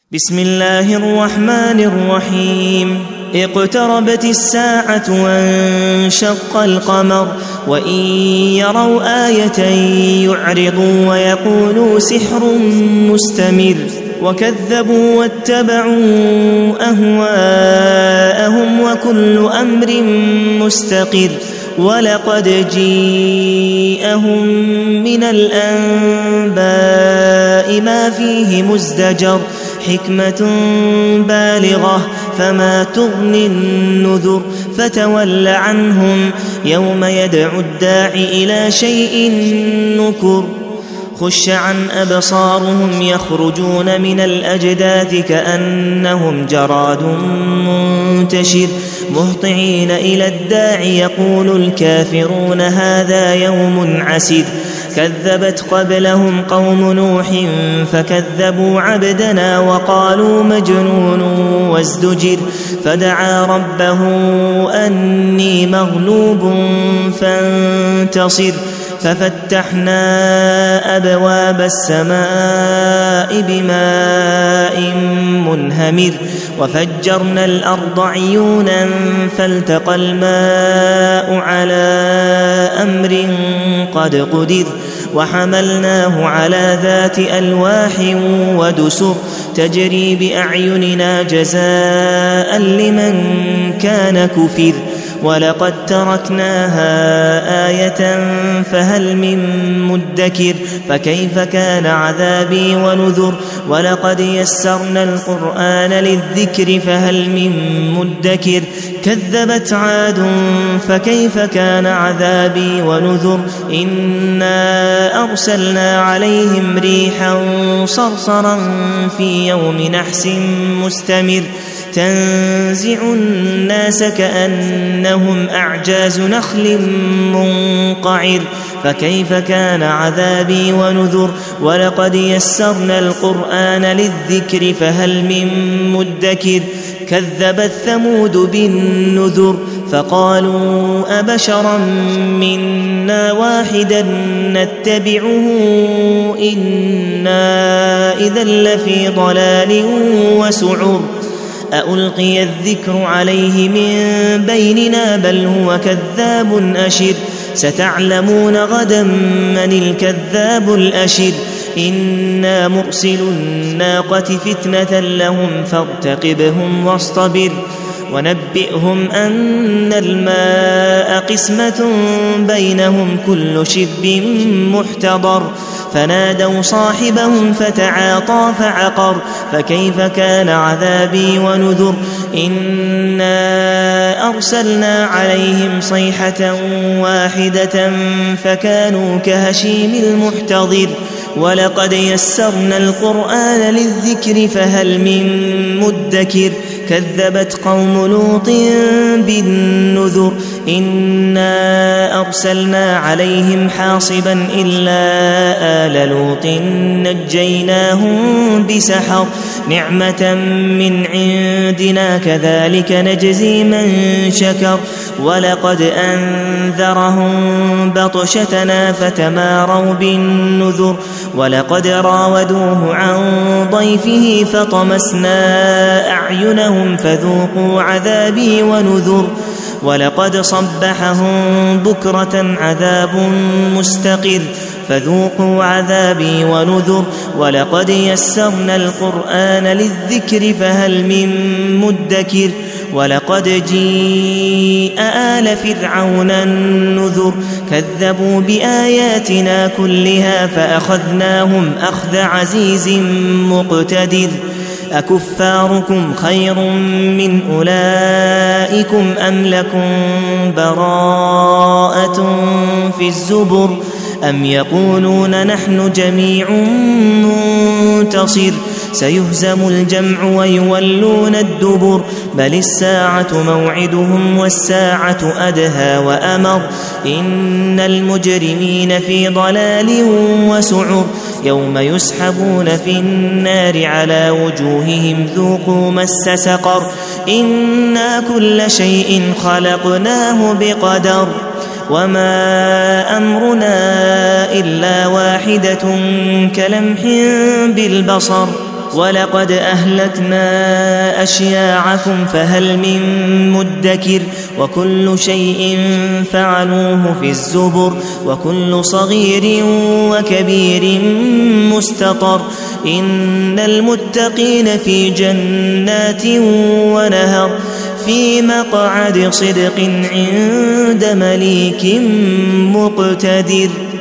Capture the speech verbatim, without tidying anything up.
بسم الله الرحمن الرحيم اقتربت الساعة وانشق القمر وإن يروا آية يعرضوا ويقولوا سحر مستمر وكذبوا واتبعوا أهواءهم وكل أمر مستقر ولقد جيءهم من الأنباء ما فيه مزدجر حكمة بالغة فما تغني النذر فتول عنهم يوم يدعو الداعي إلى شيء نكر خش عن أبصارهم يخرجون من الأجداث كأنهم جراد منتشر مهطعين إلى الداعي يقول الكافرون هذا يوم عسر كذبت قبلهم قوم نوح فكذبوا عبدنا وقالوا مجنون وازدجر فدعا ربه أني مغلوب فانتصر ففتحنا أبواب السماء بماء منهمر وفجرنا الأرض عيونا فالتقى الماء على أمر قد قدر وحملناه على ذات ألواح ودسر تجري بأعيننا جزاء لمن كان كفر ولقد تركناها آية فهل من مدكر فكيف كان عذابي ونذر ولقد يسرنا القرآن للذكر فهل من مدكر كذبت عاد فكيف كان عذابي ونذر إنا أرسلنا عليهم ريحا صرصرا في يوم نحس مستمر تنزع الناس كأنهم أعجاز نخل منقعر فكيف كان عذابي ونذر ولقد يسرنا القرآن للذكر فهل من مدكر كذبت ثمود بالنذر فقالوا أبشرا منا واحدا نتبعه إنا إذا لفي ضلال وسعر ألقي الذكر عليه من بيننا بل هو كذاب أشر ستعلمون غدا من الكذاب الأشر إنا مرسل الناقة فتنة لهم فارتقبهم واصطبر ونبئهم أن الماء قسمة بينهم كل شرب محتضر فنادوا صاحبهم فتعاطى فعقر فكيف كان عذابي ونذر إنا أرسلنا عليهم صيحة واحدة فكانوا كهشيم المحتضر ولقد يسرنا القرآن للذكر فهل من مدكر كذبت قوم لوط بالنذر إنا أرسلنا عليهم حاصبا إلا آل لوط نجيناهم بسحر نعمة من عندنا كذلك نجزي من شكر ولقد أنذرهم بطشتنا فتماروا بالنذر ولقد راودوه عن ضيفه فطمسنا أعينهم فذوقوا عذابي ونذر ولقد صبحهم بكرة عذاب مستقر فذوقوا عذابي ونذر ولقد يسرنا القرآن للذكر فهل من مدكر ولقد جيء آل فرعون النذر كذبوا بآياتنا كلها فأخذناهم أخذ عزيز مقتدر أكفاركم خير من أولئكم أم لكم براءة في الزبر أم يقولون نحن جميع منتصر سيهزم الجمع ويولون الدبر بل الساعة موعدهم والساعة أدهى وأمر إن المجرمين في ضلال وسعر يوم يسحبون في النار على وجوههم ذوقوا مس سقر إنا كل شيء خلقناه بقدر وما أمرنا إلا واحدة كلمح بالبصر ولقد أهلكنا أشياعكم فهل من مدكر وكل شيء فعلوه في الزبر وكل صغير وكبير مستطر إن المتقين في جنات ونهر في مقعد صدق عند مليك مقتدر.